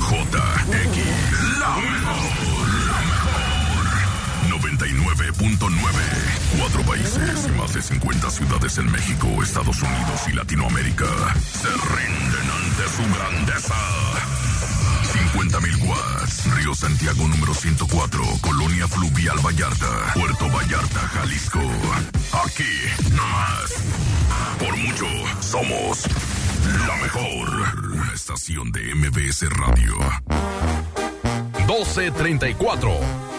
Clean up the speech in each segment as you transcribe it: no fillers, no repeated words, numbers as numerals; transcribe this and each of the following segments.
la mejor. 99.9. 4 países y más de 50 ciudades en México, Estados Unidos y Latinoamérica se rinden ante su grandeza. 50,000 watts. Río Santiago número 104, Colonia Fluvial Vallarta, Puerto Vallarta, Jalisco. Aquí, nomás. Por mucho, somos la mejor estación de MBS Radio. 12:34.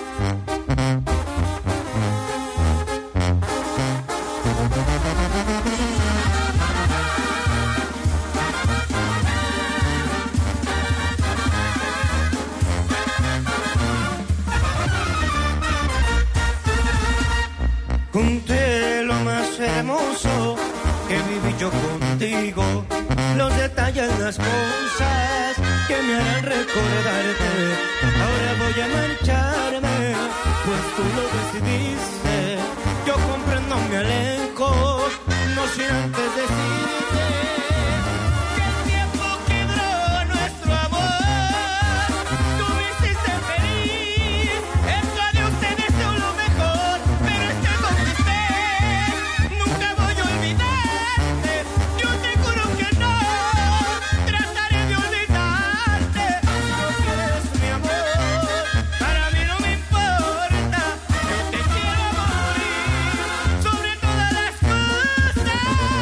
Junté lo más hermoso que viví yo contigo, los detalles, las cosas que me harán recordarte. Ahora voy a marcharme, pues tú lo decidiste. Yo comprendo, me alejo, no sin antes decirte que el tiempo quebró nuestro amor. Tú me hiciste feliz, eso de ustedes es lo mejor. Pero estés donde estés, nunca voy a olvidarte. Yo te juro que no, trataré de olvidarte. Si no quieres mi amor, para mí no me importa. Yo te quiero morir sobre todas las cosas.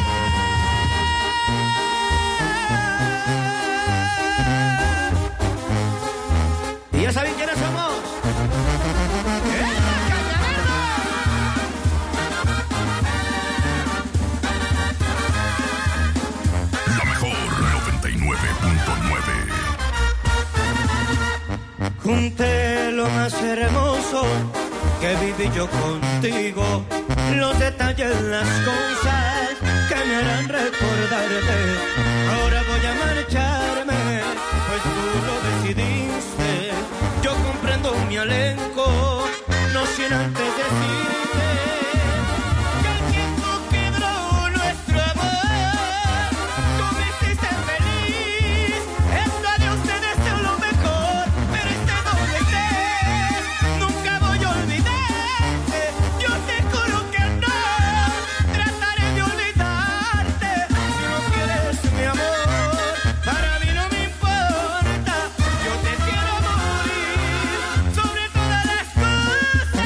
Y ya saben quiénes somos. La mejor 99.9. Junté lo más hermoso que viví yo contigo, los detalles, las cosas que me harán recordarte. Ahora voy a marcharme, pues tú lo decidiste. Yo comprendo, mi alejo, no sin antes decirte que el tiempo quebró nuestro amor. Tú me hiciste feliz, esto de ustedes es lo mejor. Pero estés donde estés, nunca voy a olvidarte. Yo te juro que no, trataré de olvidarte. Si no quieres mi amor, para mí no me importa. Yo te quiero morir sobre todas las cosas.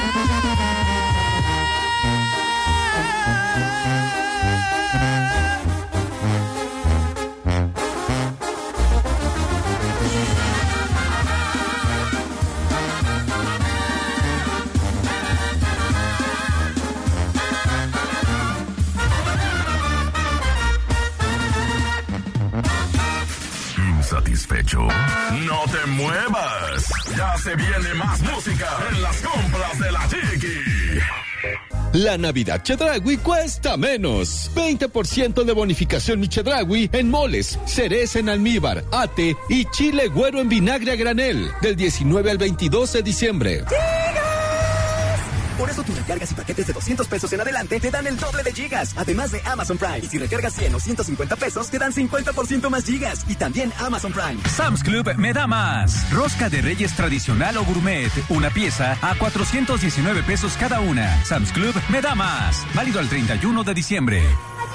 ¿Insatisfecho? ¡No te muevas! Ya se viene más música en las compras de la Chiqui. La Navidad Chedraui cuesta menos. 20% de bonificación Mi Chedraui en moles, cereza en almíbar, ate y chile güero en vinagre a granel. Del 19 al 22 de diciembre. Por eso tus recargas y paquetes de 200 pesos en adelante te dan el doble de gigas, además de Amazon Prime. Y si recargas 100 o 150 pesos, te dan 50% más gigas. Y también Amazon Prime. Sam's Club me da más. Rosca de Reyes tradicional o gourmet, una pieza a 419 pesos cada una. Sam's Club me da más. Válido al 31 de diciembre.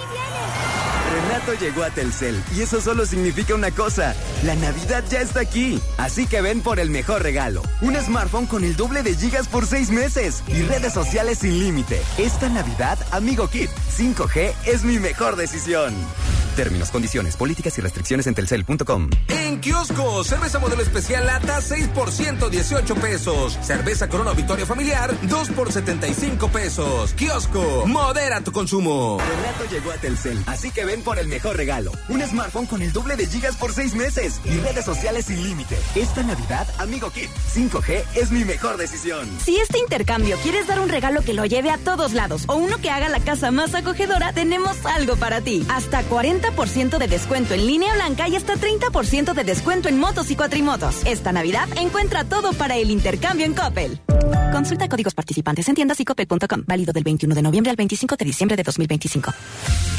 Renato llegó a Telcel y eso solo significa una cosa: la Navidad ya está aquí. Así que ven por el mejor regalo: un smartphone con el doble de gigas por 6 meses y redes sociales sin límite. Esta Navidad, Amigo Kit 5G es mi mejor decisión. Términos, condiciones, políticas y restricciones en telcel.com. En kiosco, cerveza modelo especial lata 6 por 118 pesos. Cerveza Corona Victoria Familiar 2 por 75 pesos. Kiosco, modera tu consumo. Renato llegó a Telcel, así que ven por el mejor regalo: un smartphone con el doble de gigas por 6 meses y redes sociales sin límite. Esta Navidad, Amigo Kit 5G es mi mejor decisión. Si este intercambio quieres dar un regalo que lo lleve a todos lados o uno que haga la casa más acogedora, tenemos algo para ti. Hasta 40% de descuento en línea blanca y hasta 30% de descuento en motos y cuatrimotos. Esta Navidad encuentra todo para el intercambio en Coppel. Consulta códigos participantes en tiendas y coppel.com. Válido del 21 de noviembre al 25 de diciembre de 2025.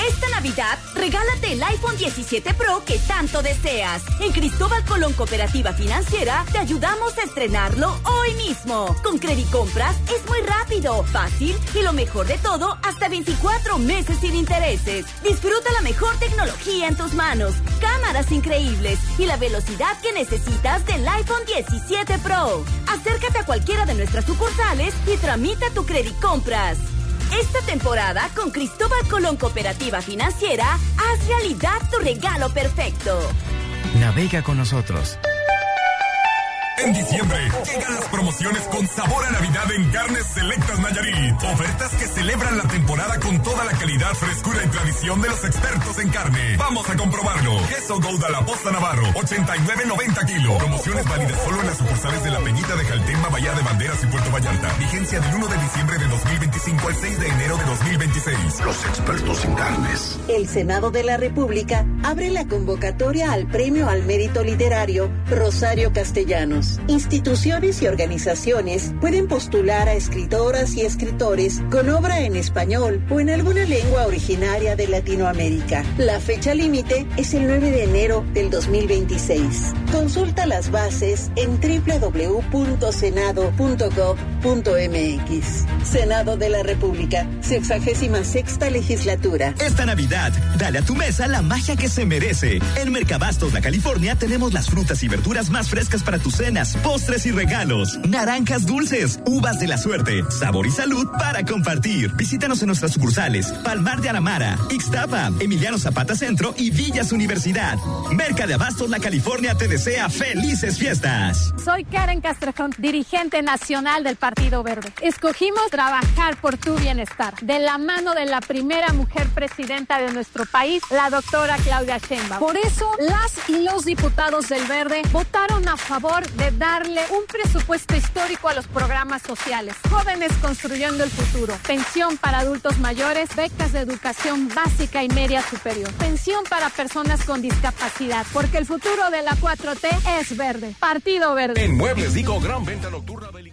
Esta Navidad, regálate el iPhone 17 Pro que tanto deseas. En Cristóbal Colón Cooperativa Financiera te ayudamos a estrenarlo hoy mismo. Con Credicompras es muy rápido, fácil y lo mejor de todo, hasta 24 meses sin intereses. Disfruta la mejor tecnología en tus manos, cámaras increíbles y la velocidad que necesitas del iPhone 17 Pro. Acércate a cualquiera de nuestras sucursales y tramita tu Credicompras. Esta temporada, con Cristóbal Colón Cooperativa Financiera, haz realidad tu regalo perfecto. Navega con nosotros. En diciembre, llegan las promociones con sabor a Navidad en Carnes Selectas Nayarit. Ofertas que celebran la temporada con toda la calidad, frescura y tradición de los expertos en carne. Vamos a comprobarlo. Queso Gouda La Posta Navarro, 89.90 kilos. Promociones válidas solo en las sucursales de La Peñita de Jaltemba, Bahía de Banderas y Puerto Vallarta. Vigencia del 1 de diciembre de 2025 al 6 de enero de 2026. Los expertos en carnes. El Senado de la República abre la convocatoria al Premio al Mérito Literario Rosario Castellanos. Instituciones y organizaciones pueden postular a escritoras y escritores con obra en español o en alguna lengua originaria de Latinoamérica. La fecha límite es el 9 de enero del 2026. Consulta las bases en www.senado.gov.mx. Senado de la República, 66ª legislatura. Esta Navidad, dale a tu mesa la magia que se merece. En Mercabastos La California tenemos las frutas y verduras más frescas para tu cena, postres y regalos, naranjas dulces, uvas de la suerte, sabor y salud para compartir. Visítanos en nuestras sucursales Palmar de Aramara, Ixtapa, Emiliano Zapata Centro y Villas Universidad. Merca de Abastos La California te desea felices fiestas. Soy Karen Castrejón, dirigente nacional del Partido Verde. Escogimos trabajar por tu bienestar, de la mano de la primera mujer presidenta de nuestro país, la doctora Claudia Sheinbaum. Por eso, las y los diputados del Verde votaron a favor de darle un presupuesto histórico a los programas sociales. Jóvenes construyendo el futuro. Pensión para adultos mayores, becas de educación básica y media superior. Pensión para personas con discapacidad, porque el futuro de la 4T es verde. Partido Verde. En Muebles Dico, gran venta nocturna.